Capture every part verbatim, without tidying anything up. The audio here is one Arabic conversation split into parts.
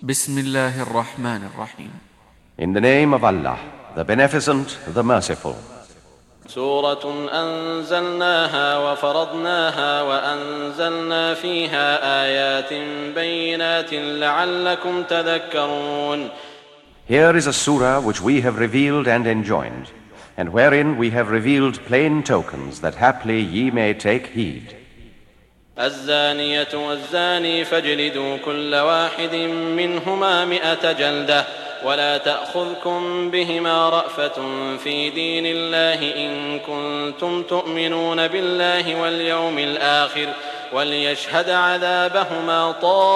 Bismillahir Rahmanir Rahim. In the name of Allah, the Beneficent, the Merciful. سورة أنزلناها وفرضناها وأنزلنا فيها آيات بينات لعلكم تذكرون. Here is a surah which we have revealed and enjoined, and wherein we have revealed plain tokens that haply ye may take heed. الزانية والزاني فاجلدوا كل واحد منهما مئة جلدة ولا تأخذكم بهما رأفة في دين الله إن كنتم تؤمنون بالله واليوم الآخر وليشهد عذابهما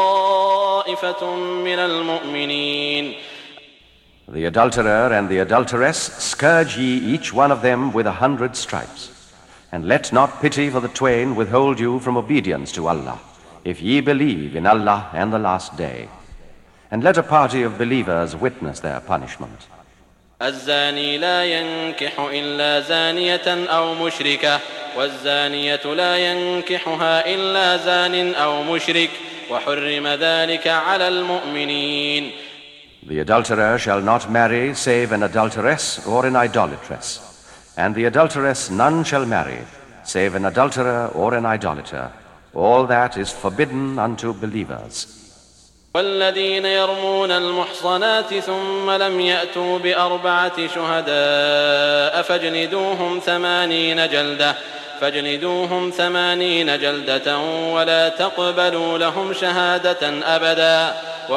طائفة من المؤمنين. The adulterer and the adulteress, scourge ye each one of them with a hundred stripes. And let not pity for the twain withhold you from obedience to Allah, if ye believe in Allah and the last day. And let a party of believers witness their punishment. الزاني لا ينكح إلا زانية أو مشركة والزانية لا ينكحها إلا زان أو مشرك وحرم ذلك على المؤمنين. The adulterer shall not marry save an adulteress or an idolatress. And the adulteress none shall marry, save an adulterer or an idolater. All that is forbidden unto believers. والذين يرمون المحصنات ثم لم يأتوا بأربعة شهداء فاجلدوهم ثمانين جلدة فاجلدوهم ثمانين جلدة ولا تقبلوا لهم شهادة أبدا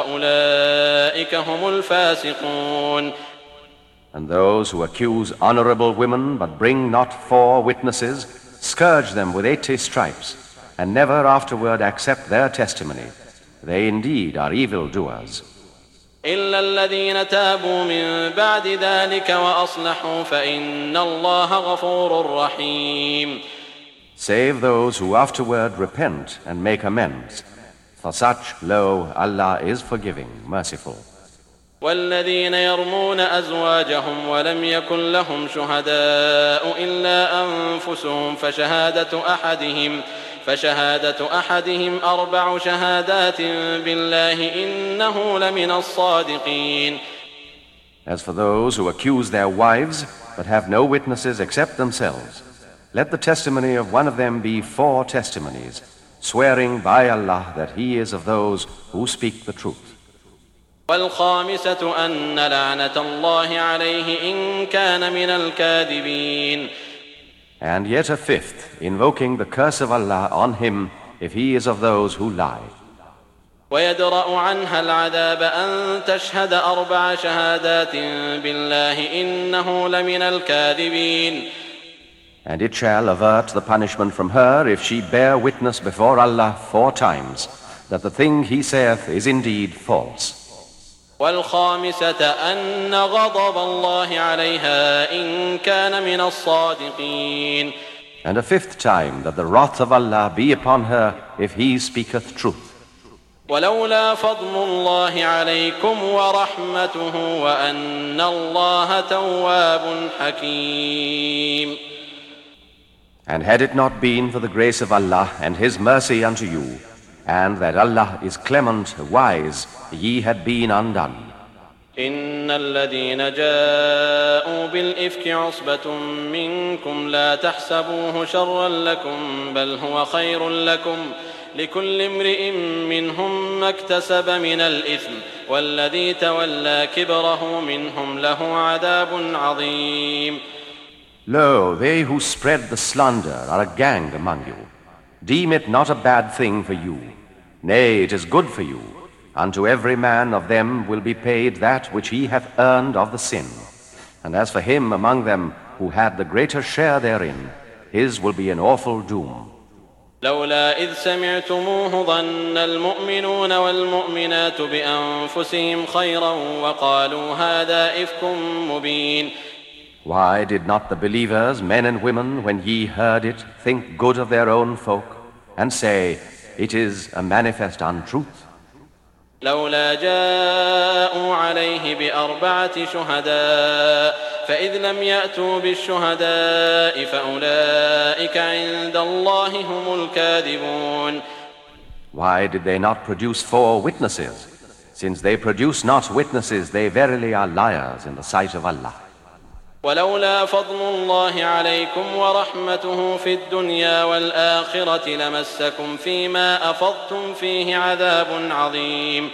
وأولئك هم الفاسقون. And those who accuse honorable women but bring not four witnesses, scourge them with eighty stripes, and never afterward accept their testimony. They indeed are evildoers. إلا الذين تابوا من بعد ذلك وأصلحوا فإن الله غفور رحيم. Save those who afterward repent and make amends. For such, lo, Allah is forgiving, merciful. والذين يرمون أزواجهم ولم يكن لهم شهداء إلا أنفسهم فشهادة أحدهم فشهادة أحدهم أربع شهادات بالله إنه لمن الصادقين. As for those who accuse their wives but have no witnesses except themselves, let the testimony of one of them be four testimonies, swearing by Allah that he is of those who speak the truth. والخامسة أن لعنة الله عليه إن كان من الكاذبين. And yet a fifth, invoking the curse of Allah on him if he is of those who lie. ويدرأ عنها العذاب أن تشهد أربع شهادات بالله إنه لمن الكاذبين. And it shall avert the punishment from her if she bear witness before Allah four times that the thing he saith is indeed false. والخامسة أن غضب الله عليها إن كان من الصادقين. And a fifth time that the wrath of Allah be upon her if he speaketh truth. ولولا فضل الله عليكم ورحمته وأن الله تواب حكيم. And had it not been for the grace of Allah and his mercy unto you, and that Allah is clement, wise, ye had been undone. إن الذين جاءوا بالإفك عصبة منكم لا تحسبوه شرا لكم بل هو خير لكم لكل امرئ منهم ما اكتسب من الإثم والذي تولى كبره منهم له عذاب عظيم. Lo, they who spread the slander are a gang among you. Deem it not a bad thing for you. Nay, it is good for you. Unto every man of them will be paid that which he hath earned of the sin. And as for him among them who had the greater share therein, his will be an awful doom. لولا إذ سمعتموه ظن المؤمنون والمؤمنات بأنفسهم خيرا وقالوا هذا إفك مبين. Why did not the believers, men and women, when ye heard it, think good of their own folk, and say, it is a manifest untruth? لولا جاءوا عليه بأربعة شهداء فإذ لم يأتوا بالشهداء فأولئك عند الله هم الكاذبون. Why did they not produce four witnesses? Since they produce not witnesses, they verily are liars in the sight of Allah. ولولا فضل الله عليكم ورحمته في الدنيا والآخرة لمسكم فيما أفضتم فيه عذاب عظيم.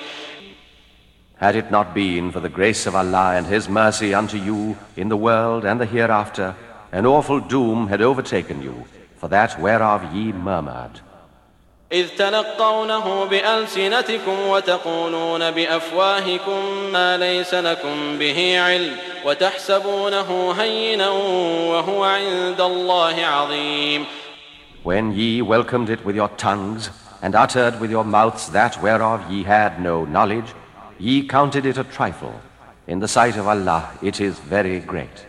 Had it not been for the grace of Allah and His mercy unto you in the world and the hereafter, an awful doom had overtaken you, for that whereof ye murmured. إذ تلقونه بألسنتكم وتقولون بأفواهكم ما ليس لكم به علم وتحسبونه هينا وهو عند الله عظيم. When ye welcomed it with your tongues and uttered with your mouths that whereof ye had no knowledge, ye counted it a trifle. In the sight of Allah it is very great.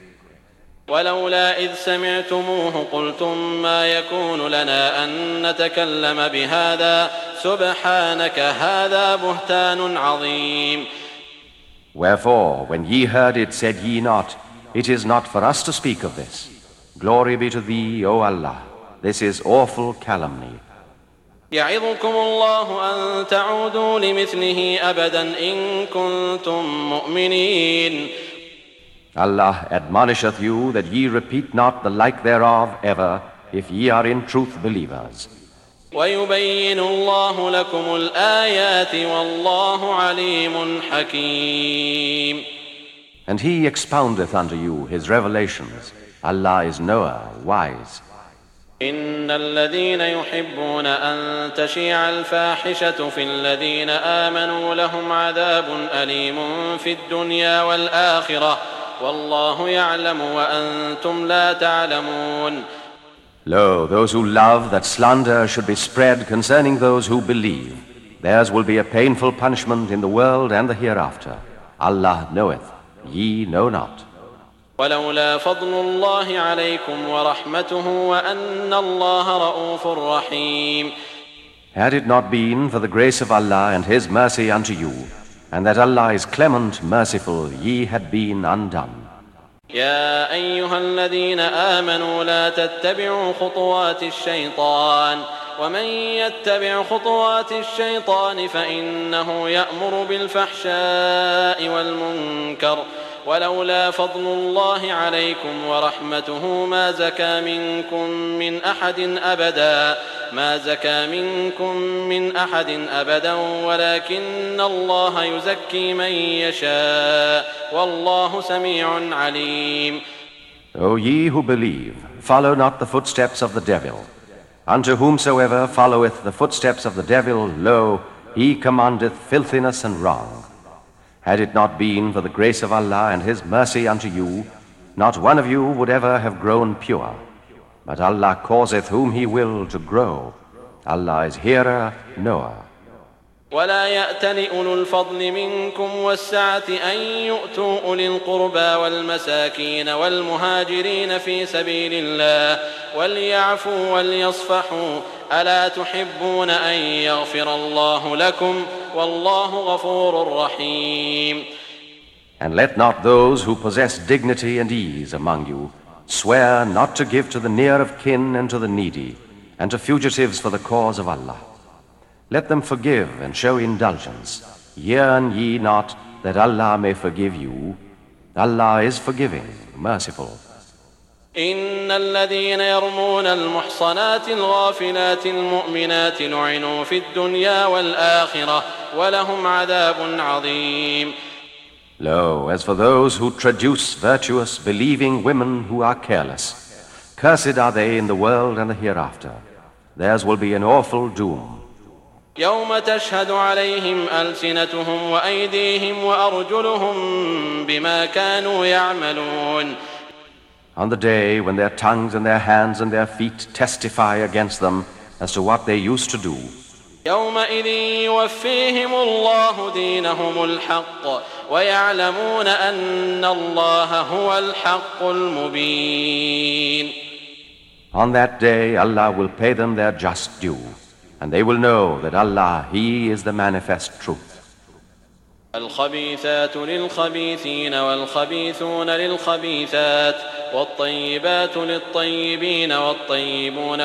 ولولا إذ سمعتموه قلتم ما يكون لنا أن نتكلم بهذا سبحانك هذا بهتان عظيم. Wherefore, when ye heard it, said ye not, it is not for us to speak of this. Glory be to Thee, O Allah. This is awful calumny. يعظكم الله أن تعودوا لمثله أبدا إن كنتم مؤمنين. Allah admonisheth you that ye repeat not the like thereof ever, if ye are in truth believers. ويبين الله لكم الآيات والله عليم حكيم. And He expoundeth unto you His revelations. Allah is knower, wise. إن الذين يحبون أن تشيع الفاحشة في الذين آمنوا لهم عذاب أليم في الدنيا والآخرة والله يعلم وأنتم لا تعلمون. Lo, those who love that slander should be spread concerning those who believe. Theirs will be a painful punishment in the world and the hereafter. Allah knoweth, ye know not. ولولا فضل الله عليكم ورحمته وأن الله رؤوف رحيم. Had it not been for the grace of Allah and His mercy unto you, and that Allah is clement, merciful, ye had been undone. يا أيها الذين آمنوا لا تتبعوا خطوات الشيطان ومن يتبع خطوات الشيطان فإنه يأمر بالفحشاء والمنكر ولولا فضل الله عليكم ورحمته ما زكى منكم من أحد أبدا ما زكى منكم من أحد أبدا ولكن الله يزكي من يشاء والله سميع عليم. O ye who believe, follow not the footsteps of the devil. Unto whomsoever followeth the footsteps of the devil, lo, he commandeth filthiness and wrong. Had it not been for the grace of Allah and His mercy unto you, not one of you would ever have grown pure. But Allah causeth whom He will to grow. Allah is hearer, knower. ولا يأتل أولو الفضل منكم والسعة أن يؤتوا أولي القربى والمساكين والمهاجرين في سبيل الله وليعفوا وليصفحوا ألا تحبون أن يغفر الله لكم والله غفور رحيم. And let not those who possess dignity and ease among you swear not to give to the near of kin and to the needy and to fugitives for the cause of Allah. Let them forgive and show indulgence. Yearn ye not that Allah may forgive you. Allah is forgiving, merciful. إن الذين يرمون المحصنات الغافلات المؤمنات لعنوا في الدنيا والآخرة ولهم عذاب عظيم. Lo, as for those who traduce virtuous, believing women who are careless, cursed are they in the world and the hereafter. Theirs will be an awful doom. يوم تشهد عليهم ألسنتهم وأيديهم وأرجلهم بما كانوا يعملون. On the day when their tongues and their hands and their feet testify against them as to what they used to do. يومئذ يوفيهم الله دينهم الحق ويعلمون أن الله هو الحق المبين. On that day Allah will pay them their just due. And they will know that Allah, He is the manifest truth. الخبيثات للخبيثين والخبيثون للخبيثات والطيبات للطيبين والطيبون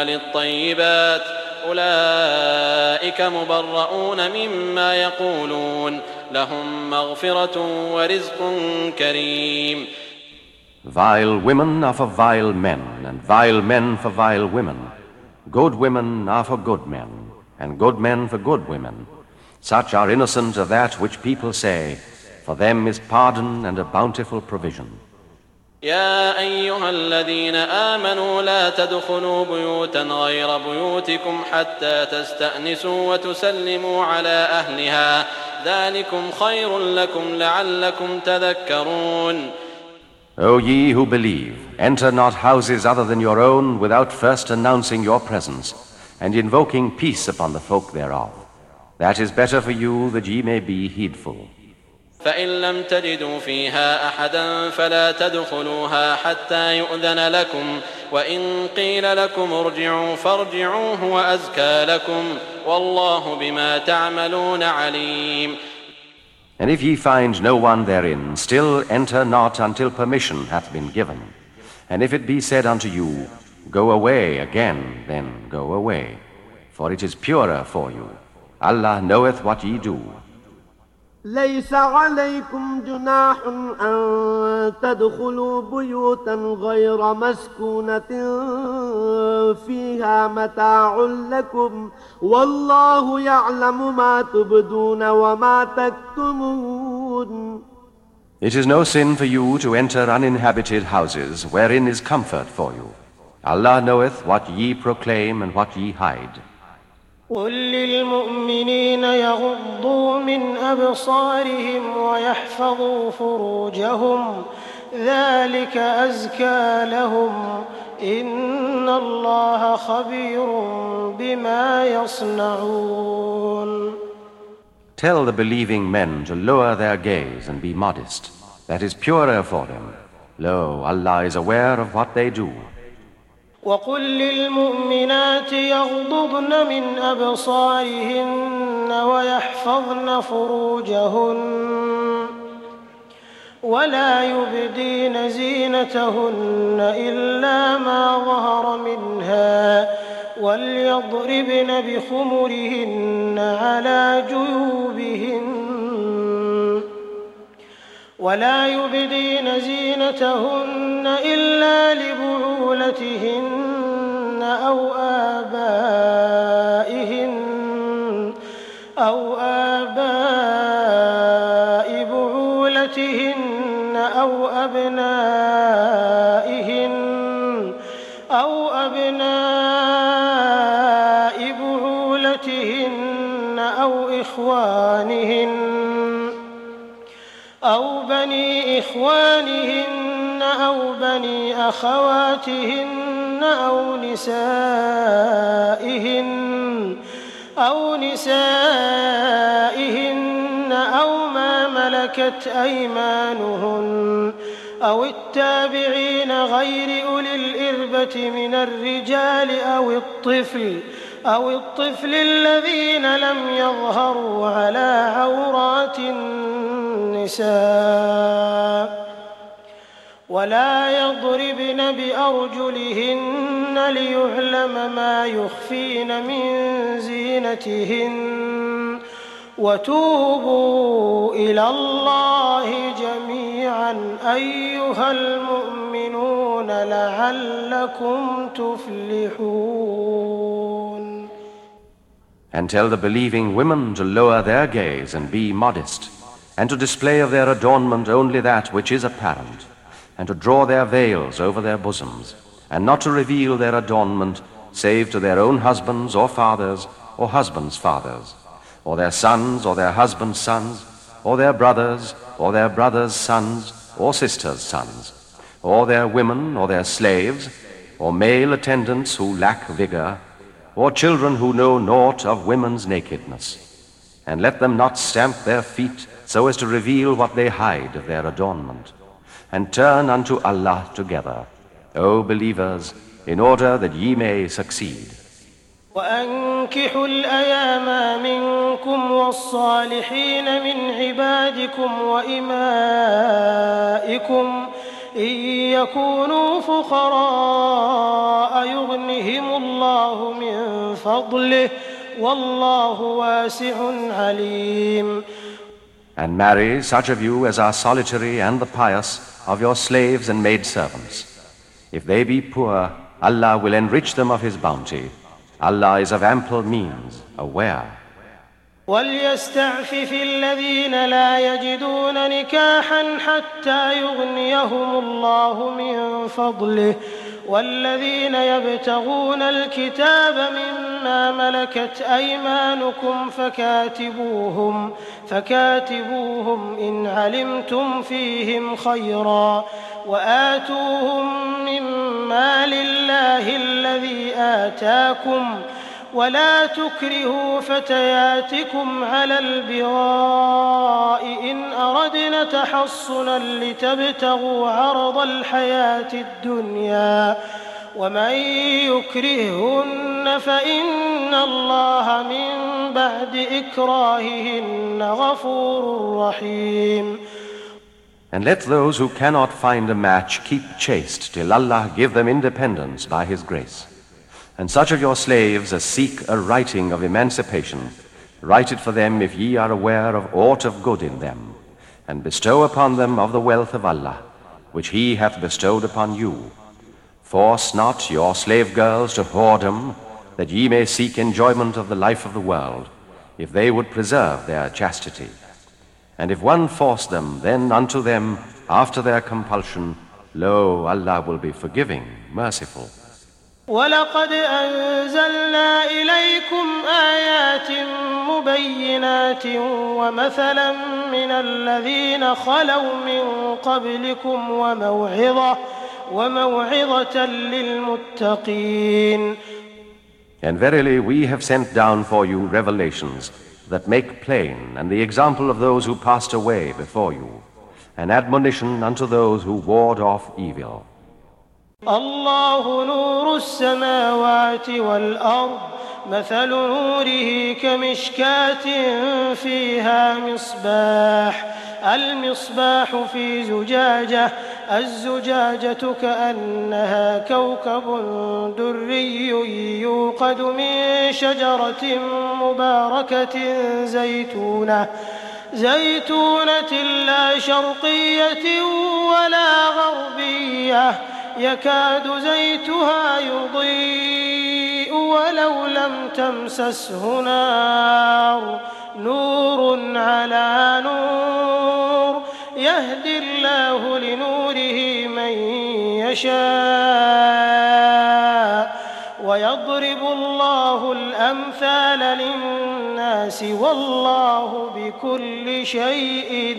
للطيبات أولئك مبرؤون مما يقولون لهم مغفرة ورزق كريم. Vile women are for vile men, and vile men for vile women. Good women are for good men, and good men for good women. Such are innocent of that which people say. For them is pardon and a bountiful provision. يا أيها الذين آمنوا لا تدخلوا بيوتا غير بيوتكم حتى تستأنسوا وتسلموا على أهلها ذلكم خير لكم لعلكم تذكرون. O ye who believe, enter not houses other than your own without first announcing your presence and invoking peace upon the folk thereof. That is better for you that ye may be heedful. فإن لم تجدوا فيها أحدا فلا تدخلوها حتى يؤذن لكم وإن قيل لكم ارجعوا فارجعوا هو أزكى لكم والله بما تعملون عليم. And if ye find no one therein, still enter not until permission hath been given. And if it be said unto you, go away again, then go away. For it is purer for you. Allah knoweth what ye do. ليس عليكم جناح أن تدخلوا بيوتا غير مسكونة فيها متاع لكم والله يعلم ما تبدون وما تكتمون. It is no sin for you to enter uninhabited houses wherein is comfort for you. Allah knoweth what ye proclaim and what ye hide. قل للمؤمنين يغضوا من أبصارهم ويحفظوا فروجهم ذلك أزكى لهم إن الله خبير بما يصنعون. Tell the believing men to lower their gaze and be modest. That is purer for them. Lo, Allah is aware of what they do. وقل للمؤمنات يغضضن من أبصارهن ويحفظن فروجهن ولا يبدين زينتهن إلا ما ظهر منها وليضربن بخمرهن على جيوبهن ولا يبدين زينتهن إلا لبعولتهن أو آبائهن أو آباء بعولتهن أو أبنائهن أو أبناء بعولتهن أو إخوانهن أو بني إخوانهن أو بني أخواتهن أو نسائهن أو نسائهن أو ما ملكت أيمانهن أو التابعين غير أولي الإربة من الرجال أو الطفل أو الطفل الذين لم يظهروا على عورات النساء ولا يضربن بأرجلهن ليعلم ما يخفين من زينتهن وتوبوا إلى الله جميعا أيها المؤمنون لعلكم تفلحون. And tell the believing women to lower their gaze and be modest, and to display of their adornment only that which is apparent, and to draw their veils over their bosoms, and not to reveal their adornment save to their own husbands or fathers or husbands' fathers, or their sons or their husbands' sons, or their brothers or their brothers' sons or sisters' sons, or their women or their slaves, or male attendants who lack vigor, or children who know naught of women's nakedness. And let them not stamp their feet so as to reveal what they hide of their adornment. And turn unto Allah together, O believers, in order that ye may succeed. وأنكحوا الأيام منكم والصالحين من عبادكم وإمائكم إن يكونوا فقراء يغنهم الله من فضله والله واسع عليم. And marry such of you as are solitary and the pious of your slaves and maidservants. If they be poor, Allah will enrich them of His bounty. Allah is of ample means, aware. وَلْيَسْتَعْفِفِ الَّذِينَ لَا يَجِدُونَ نِكَاحًا حَتَّى يُغْنِيَهُمُ اللَّهُ مِنْ فَضْلِهِ وَالَّذِينَ يَبْتَغُونَ الْكِتَابَ مِمَّا مَلَكَتْ أَيْمَانُكُمْ فَكَاتِبُوهُمْ فَكَاتِبُوهُمْ إِنْ عَلِمْتُمْ فِيهِمْ خَيْرًا وَآتُوهُمْ مِنْ مَالِ اللَّهِ الَّذِي آتَاكُمْ ولا تكرهوا فتياتكم على البغاء إن أردنا تحصنا لتبتغوا عرض الحياة الدنيا ومن يكرههن فإن الله من بعد إكراههن غفور رحيم. And let those who cannot find a match keep chaste till Allah give them independence by His grace. And such of your slaves as seek a writing of emancipation, write it for them if ye are aware of aught of good in them, and bestow upon them of the wealth of Allah, which He hath bestowed upon you. Force not your slave girls to whoredom, that ye may seek enjoyment of the life of the world, if they would preserve their chastity. And if one force them, then unto them, after their compulsion, lo, Allah will be forgiving, merciful. وَلَقَدْ أَنزَلْنَا إِلَيْكُمْ آيَاتٍ مُبَيِّنَاتٍ وَمَثَلًا مِنَ الَّذِينَ خَلَوْا مِن قَبْلِكُمْ وَمَوْعِظَةً وَمَوْعِظَةً لِلْمُتَّقِينَ. And verily we have sent down for you revelations that make plain, and the example of those who passed away before you, an admonition unto those who ward off evil. الله نور السماوات والأرض مثل نوره كمشكاة فيها مصباح المصباح في زجاجة الزجاجة كأنها كوكب دري يوقد من شجرة مباركة زيتونة زيتونة لا شرقية ولا غربية يكاد زيتها يضيء ولو لم تمسسه نار نور على نور يهدي الله لنوره من يشاء ويضرب الله الأمثال للناس والله بكل شيء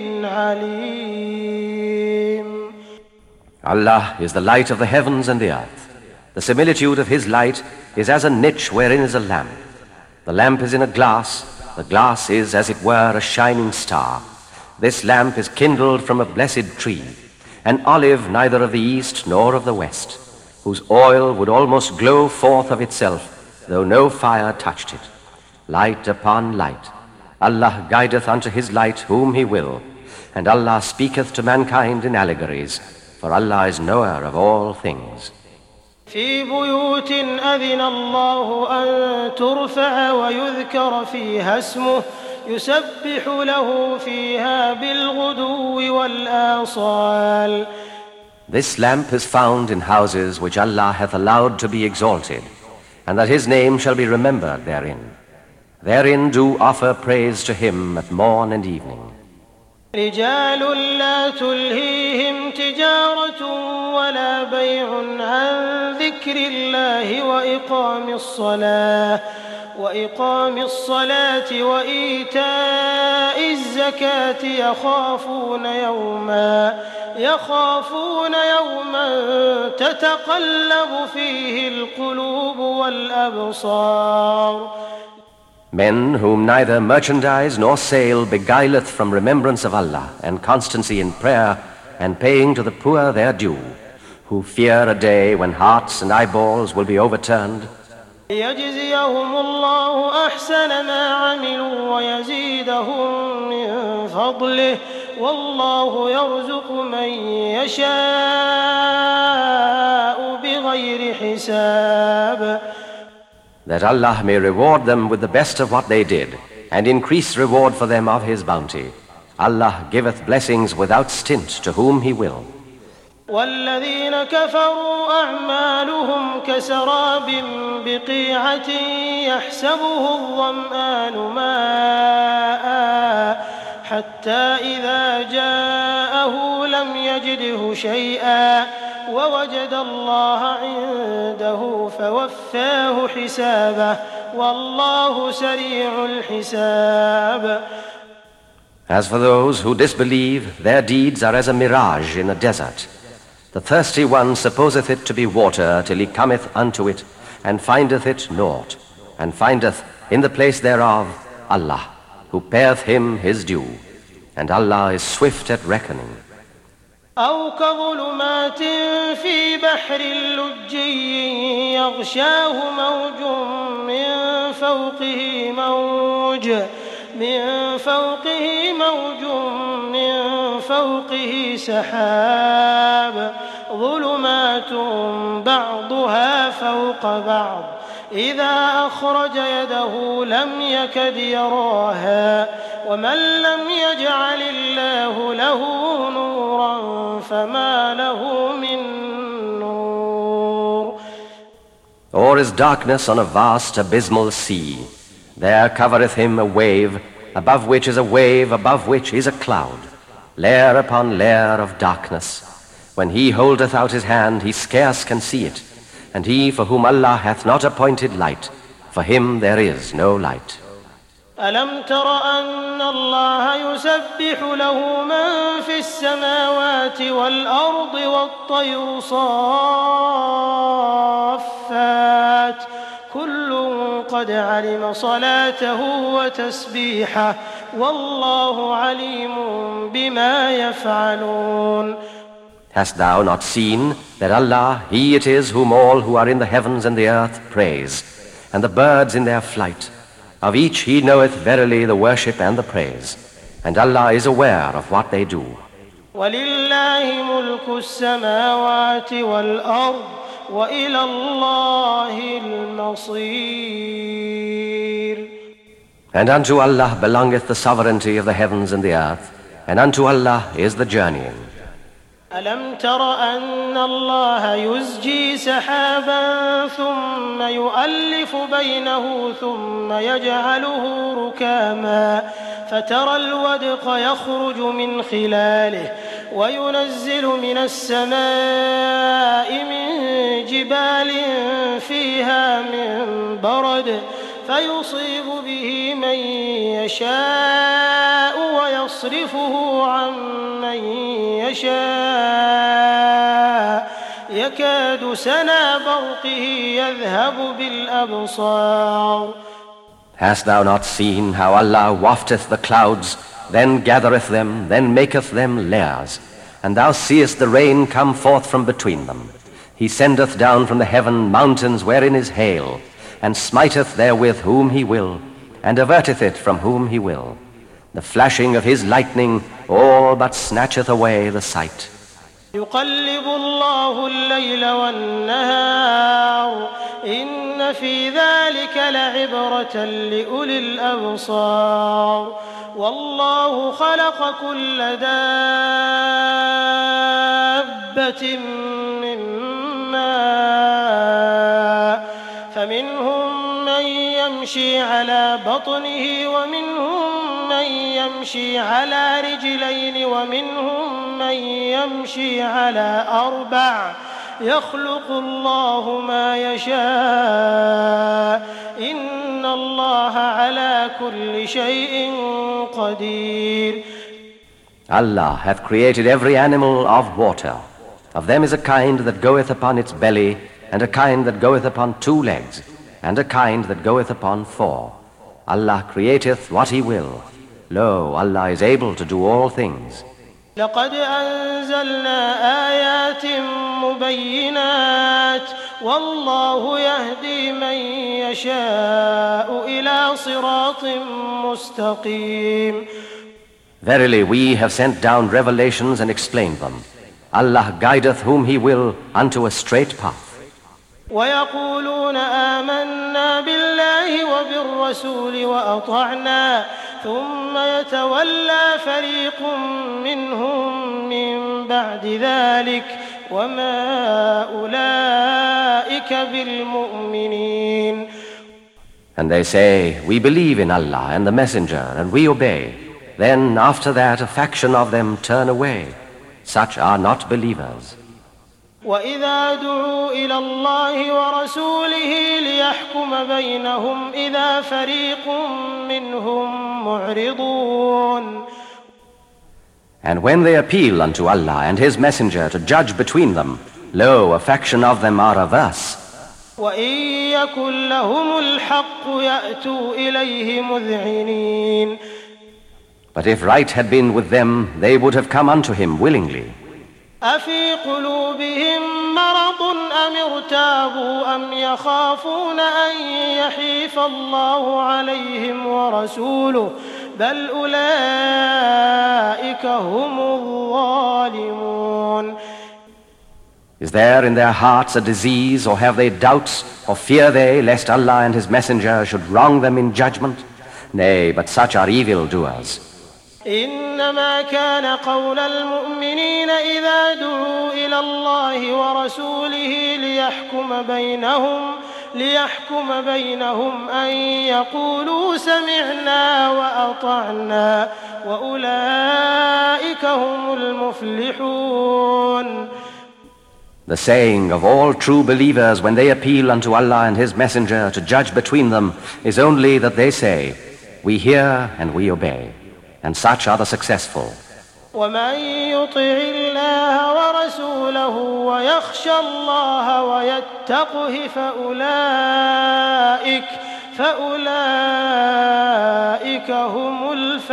عليم. Allah is the light of the heavens and the earth. The similitude of His light is as a niche wherein is a lamp. The lamp is in a glass, the glass is as it were a shining star. This lamp is kindled from a blessed tree, an olive neither of the east nor of the west, whose oil would almost glow forth of itself, though no fire touched it. Light upon light. Allah guideth unto His light whom He will, and Allah speaketh to mankind in allegories, for Allah is knower of all things. في بيوت أذن الله أن ترفع ويذكر فيها اسمه يسبح له فيها بالغدو والآصال. This lamp is found in houses which Allah hath allowed to be exalted, and that His name shall be remembered therein. Therein do offer praise to Him at morn and evening. رجال لا تلهيهم تجارة ولا بيع عن ذكر الله وإقام الصلاة وإقام الصلاة وإيتاء الزكاة يخافون يوما يخافون يوما تتقلب فيه القلوب والأبصار. Men whom neither merchandise nor sale beguileth from remembrance of Allah and constancy in prayer and paying to the poor their due, who fear a day when hearts and eyeballs will be overturned. يجزيهم الله أحسن ما عملوا ويزيدهم من فضله والله يرزق من يشاء بغير حساب. That Allah may reward them with the best of what they did, and increase reward for them of His bounty. Allah giveth blessings without stint to whom He will. والذين كفروا أعمالهم كسراب بقيعة يحسبه الظمآن ماء حتى إذا جاءه لم يجده شيئا ووجد الله عنده فوفاه حسابه والله سريع الحساب. As for those who disbelieve, their deeds are as a mirage in a desert. The thirsty one supposeth it to be water till he cometh unto it, and findeth it naught, and findeth in the place thereof Allah, who payeth him his due, and Allah is swift at reckoning. أو كظلمات في بحر لجي يغشاه موج من فوقه موج من فوقه موج من فوقه سحاب ظلمات بعضها فوق بعض إذا أخرج يده لم يكد يراها ومن لم يجعل الله له نورا فما له من نور. Or is darkness on a vast abysmal sea. There covereth him a wave, above which is a wave, above which is a cloud, layer upon layer of darkness. When he holdeth out his hand, he scarce can see it, and he for whom Allah hath not appointed light, for him there is no light. ألم تر أن الله يسبح له من في السماوات والأرض والطير صافات كل قد علم صلاته وتسبيحه والله عليم بما يفعلون. Hast thou not seen that Allah, He it is whom all who are in the heavens and the earth praise, and the birds in their flight? Of each He knoweth verily the worship and the praise, and Allah is aware of what they do. وَلِلَّهِ مُلْكُ السَّمَاوَاتِ وَالْأَرْضِ وَإِلَى اللَّهِ الْمَصِيرُ. And unto Allah belongeth the sovereignty of the heavens and the earth, and unto Allah is the journeying. ألم تر أن الله يزجي سحابا ثم يؤلف بينه ثم يجعله ركاما فترى الودق يخرج من خلاله وينزل من السماء من جبال فيها من برد فيصيب به من يشاء ويصرفه عن من يشاء يكاد سنا برقه يذهب بالأبصار. Hast thou not seen how Allah wafteth the clouds, then gathereth them, then maketh them layers, and thou seest the rain come forth from between them. He sendeth down from the heaven mountains wherein is hail, and smiteth therewith whom He will, and averteth it from whom He will. The flashing of His lightning all but snatcheth away the sight. يقلب الله الليل والنهار إن في ذلك لعبرة لأولي الأبصار والله خلق كل دابة من ماء فمنهم من يمشي على بطنه ومنهم من يمشي على رجلين ومنهم من يمشي على أربع يخلق الله ما يشاء إن الله على كل شيء قدير. Allah hath created every animal of water. Of them is a kind that goeth upon its belly, and a kind that goeth upon two legs, and a kind that goeth upon four. Allah createth what He will. Lo, Allah is able to do all things. لقد أنزلنا آيات مبينات والله يهدي من يشاء إلى صراط مستقيم. Verily, we have sent down revelations and explained them. Allah guideth whom He will unto a straight path. ويقولون آمنا بالله وبالرسول وأطعنا ثم يتولى فريق منهم من بعد ذلك وما أولئك بالمؤمنين. And they say, we believe in Allah and the Messenger, and we obey. Then after that a faction of them turn away. Such are not believers. وَإِذَا دُعُوا إِلَى اللَّهِ وَرَسُولِهِ لِيَحْكُمَ بَيْنَهُمْ إِذَا فَرِيقٌ مِّنْهُمْ مُعْرِضُونَ. And when they appeal unto Allah and His Messenger to judge between them, lo, a faction of them are averse. وَإِن يَكُن لَّهُمُ الْحَقُّ يَأْتُوا إِلَيْهِ مُذْعِنِينَ. But if right had been with them, they would have come unto Him willingly. أَفِي قُلُوبِهِم مَّرَضٌ أَمِ ارْتَابُوا أَمْ يَخَافُونَ أَن يَحِيفَ اللَّهُ عَلَيْهِمْ وَرَسُولُهُ بَلْ أُولَئِكَ هُمُ الظَّالِمُونَ. Is there in their hearts a disease, or have they doubts, or fear they lest Allah and His Messenger should wrong them in judgment? Nay, but such are evildoers. إنما كان قول المؤمنين إذا دعوا إلى الله ورسوله ليحكم بينهم ليحكم بينهم أن يقولوا سمعنا وأطعنا وأولئك هم المفلحون. The saying of all true believers when they appeal unto Allah and His Messenger to judge between them is only that they say, we hear and we obey. And such are the successful. وَمَن يُطِعِ اللَّهَ وَرَسُولَهُ وَيَخْشَ اللَّهَ وَيَتَّقْهِ فَأُولَئِكَ فَأُولَئِكَ هُمُ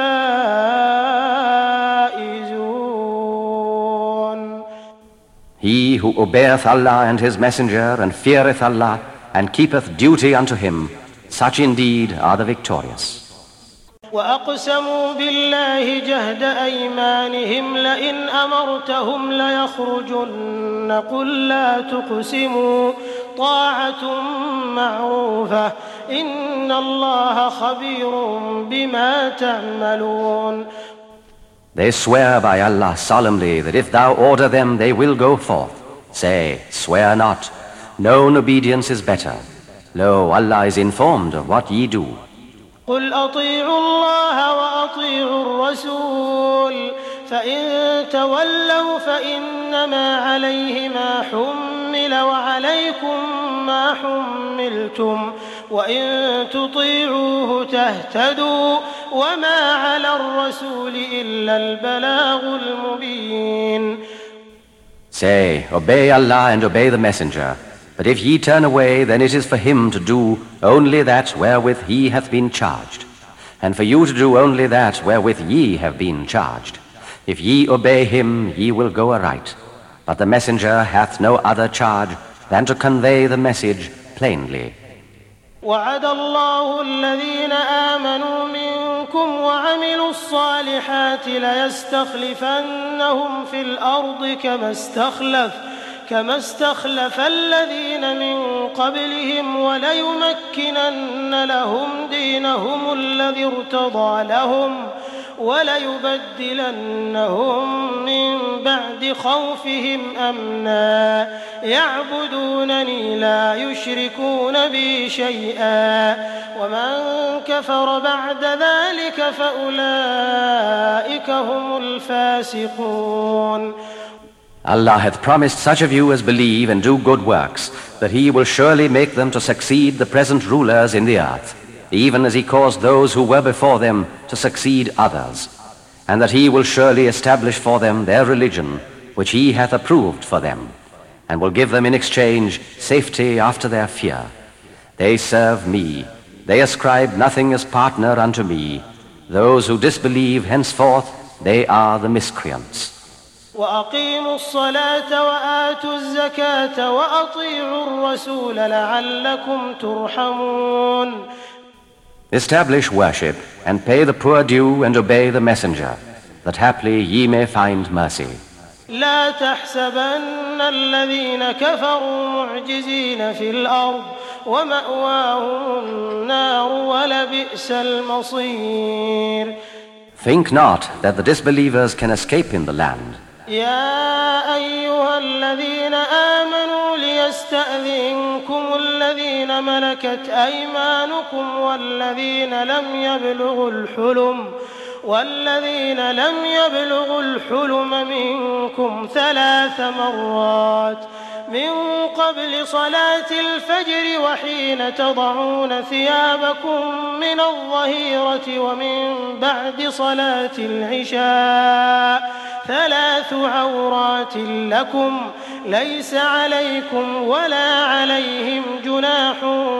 الْفَائِزُونَ. He who obeyeth Allah and His Messenger and feareth Allah and keepeth duty unto Him, such indeed are the victorious. وأقسموا بالله جهد أيمانهم لئن أمرتهم ليخرجن قل لا تقسموا طاعة معروفة إن الله خبير بما تعملون. They swear by Allah solemnly that if thou order them they will go forth. Say, swear not. Known obedience is better. Lo, Allah is informed of what ye do. قل أطيعوا الله وأطيعوا الرسول فإن تولوا فإنما عليه ما حمل وعليكم ما حملتم وإن تطيعوه تهتدوا وما على الرسول إلا البلاغ المبين. Say, obey Allah and obey the Messenger. But if ye turn away, then it is for him to do only that wherewith he hath been charged, and for you to do only that wherewith ye have been charged. If ye obey him, ye will go aright. But the messenger hath no other charge than to convey the message plainly. وعد الله الذين آمنوا منكم وعملوا الصالحات ليستخلفنهم في الأرض كما استخلف كما استخلف الذين من قبلهم وليمكنن لهم دينهم الذي ارتضى لهم وليبدلنهم من بعد خوفهم أمنا يعبدونني لا يشركون بي شيئا ومن كفر بعد ذلك فأولئك هم الفاسقون. Allah hath promised such of you as believe and do good works, that He will surely make them to succeed the present rulers in the earth, even as He caused those who were before them to succeed others, and that He will surely establish for them their religion, which He hath approved for them, and will give them in exchange safety after their fear. They serve me, they ascribe nothing as partner unto me. Those who disbelieve henceforth, they are the miscreants. وأقيموا الصلاة وآتوا الزكاة وأطيعوا الرسول لعلكم ترحمون. Establish worship and pay the poor due and obey the messenger, that haply ye may find mercy. لا تحسبن الذين كفروا معجزين في الأرض ومأواهم النار ولبئس المصير. Think not that the disbelievers can escape in the land. يا أيها الذين آمنوا ليستأذنكم الذين ملكت أيمانكم والذين لم يبلغوا الحلم والذين لم يبلغوا الحلم منكم ثلاث مرات من قبل صلاة الفجر وحين تضعون ثيابكم من الظهيرة ومن بعد صلاة العشاء ثلاث عورات لكم ليس عليكم ولا عليهم جناح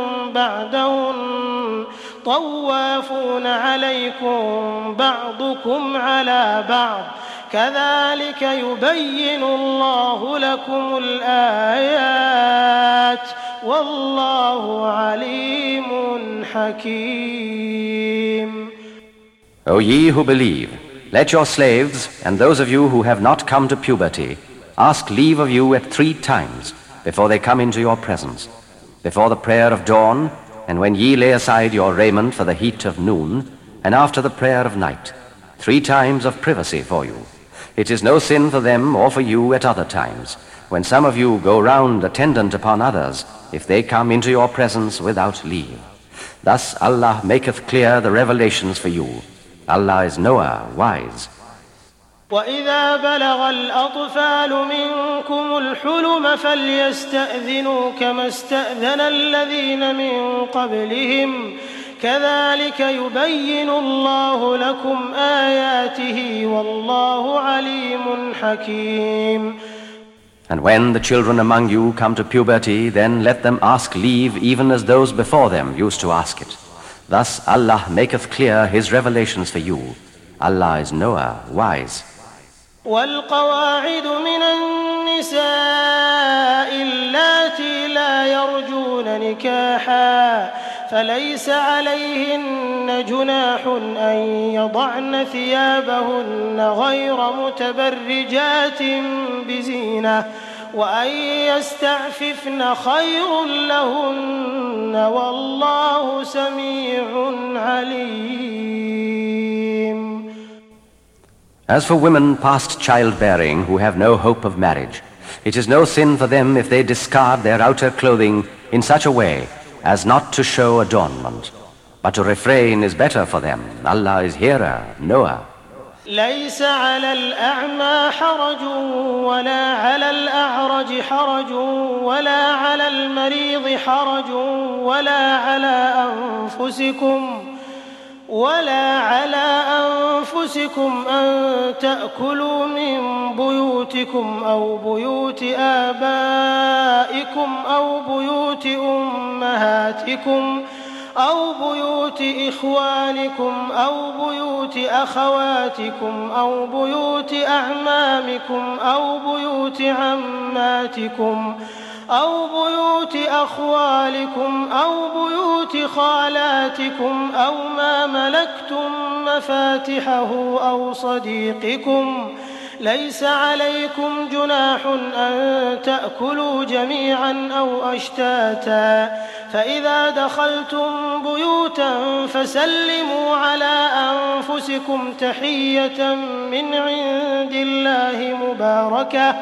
بعدهن طوافون عليكم بعضكم على بعض كذلك يبين الله لكم الآيات والله عليم حكيم. O ye who believe, let your slaves and those of you who have not come to puberty ask leave of you at three times before they come into your presence, before the prayer of dawn, and when ye lay aside your raiment for the heat of noon, and after the prayer of night, three times of privacy for you. It is no sin for them or for you at other times, when some of you go round attendant upon others, if they come into your presence without leave. Thus Allah maketh clear the revelations for you. Allah is knower, wise. وإذا بلغ الأطفال منكم الحلم فليستأذنوا كما استأذن الذين من قبلهم كذلك يبين الله لكم آياته والله عليم حكيم. And when the children among you come to puberty, then let them ask leave even as those before them used to ask it. Thus Allah maketh clear His revelations for you. Allah is knower, wise. والقواعد من النساء اللاتي لا يرجون نكاحا فليس عليهن جناح أن يضعن ثيابهن غير متبرجات بزينة وأن يستعففن خير لهن والله سميع عليم. As for women past childbearing who have no hope of marriage, it is no sin for them if they discard their outer clothing in such a way as not to show adornment. But to refrain is better for them. Allah is hearer, knower. ليس على الأعمى حرج ولا على الأعرج حرج ولا على المريض حرج ولا على أنفسكم ولا على أنفسكم أن تأكلوا من بيوتكم أو بيوت آبائكم أو بيوت أمهاتكم أو بيوت إخوانكم أو بيوت أخواتكم أو بيوت أعمامكم أو بيوت عماتكم أو بيوت أخوالكم أو بيوت خالاتكم أو ما ملكتم مفاتحه أو صديقكم ليس عليكم جناح أن تأكلوا جميعا أو أشتاتا فإذا دخلتم بيوتا فسلموا على أنفسكم تحية من عند الله مباركة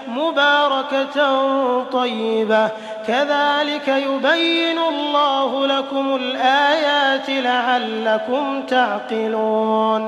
مباركة طيبة كذلك يبين الله لكم الآيات لعلكم تعقلون.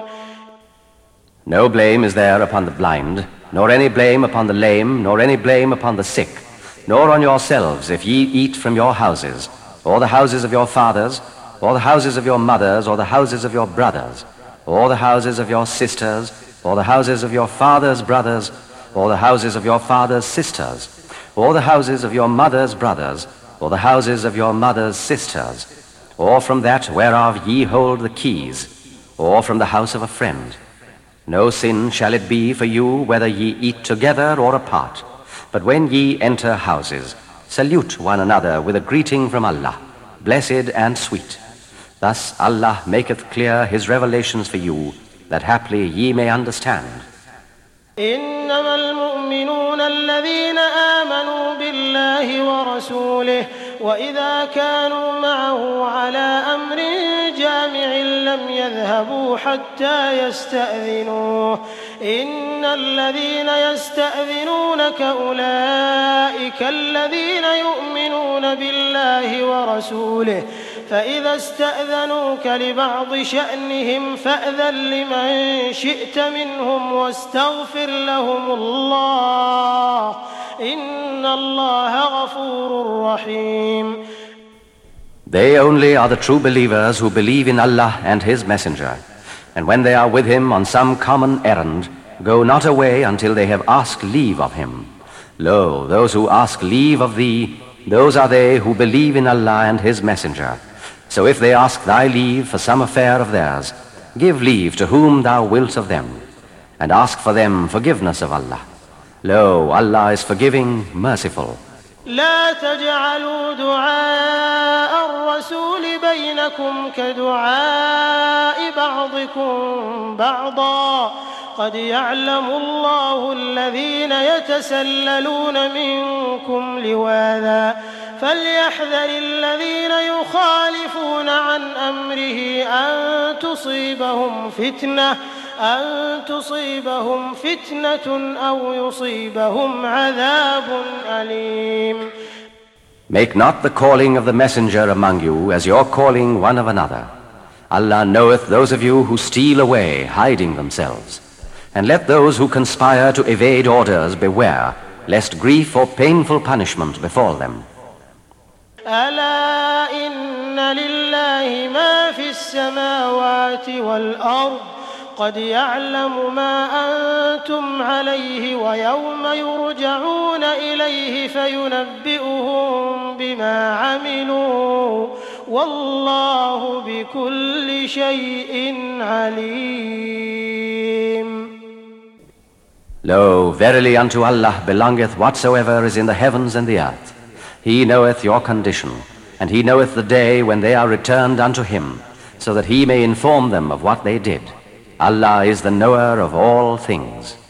No blame is there upon the blind, nor any blame upon the lame, nor any blame upon the sick, nor on yourselves if ye eat from your houses, or the houses of your fathers, or the houses of your mothers, or the houses of your brothers, or the houses of your sisters, or the houses of your father's brothers, or the houses of your father's sisters, or the houses of your mother's brothers, or the houses of your mother's sisters, or from that whereof ye hold the keys, or from the house of a friend. No sin shall it be for you whether ye eat together or apart. But when ye enter houses, salute one another with a greeting from Allah, blessed and sweet. Thus Allah maketh clear His revelations for you, that haply ye may understand. إنما المؤمنون الذين آمنوا بالله ورسوله وإذا كانوا معه على أمر جامع لم يذهبوا حتى يستأذنوه إن الذين يستأذنونك أولئك الذين يؤمنون بالله ورسوله فإذا استأذنوك لبعض شأنهم فأذن لمن شئت منهم واستغفر لهم الله إن الله غفور رحيم. They only are the true believers who believe in Allah and His Messenger, and when they are with Him on some common errand, go not away until they have asked leave of Him. Lo, those who ask leave of thee, those are they who believe in Allah and His Messenger. So if they ask thy leave for some affair of theirs, give leave to whom thou wilt of them, and ask for them forgiveness of Allah. Lo, Allah is forgiving, merciful. لا تجعلوا دعاء الرسول بينكم كدعاء بعضكم بعضا قد يعلم الله الذين يتسللون منكم لواذا فليحذر الذين يخالفون عن أمره أن تصيبهم فتنة أن تصيبهم فتنة أو يصيبهم عذاب أليم. Make not the calling of the messenger among you as your calling one of another. Allah knoweth those of you who steal away, hiding themselves. And let those who conspire to evade orders beware, lest grief or painful punishment befall them. ألا إن لله ما في السماوات والأرض قد يعلم ما أنتم عليه ويوم يرجعون إليه فينبئهم بما عملوا والله بكل شيء عليم. Lo, verily unto Allah belongeth whatsoever is in the heavens and the earth. He knoweth your condition, and He knoweth the day when they are returned unto Him, so that He may inform them of what they did. Allah is the knower of all things.